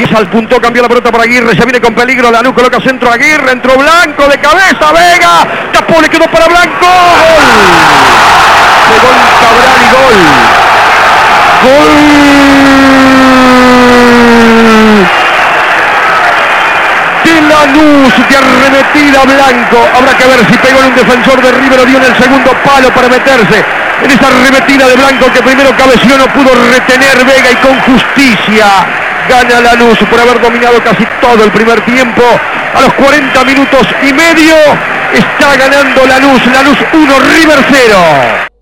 Al punto, cambió la pelota para Aguirre, se viene con peligro, Lanús coloca centro, Aguirre, entró Blanco de cabeza, Vega, tapó, le quedó para Blanco, gol, de gol Cabral y gol, de Lanús, de arremetida Blanco. Habrá que ver si pegó en un defensor de River o dio en el segundo palo para meterse en esa arremetida de Blanco que primero cabeció, no pudo retener Vega y con justicia gana Lanús por haber dominado casi todo el primer tiempo. A los 40 minutos y medio está ganando Lanús 1, River 0.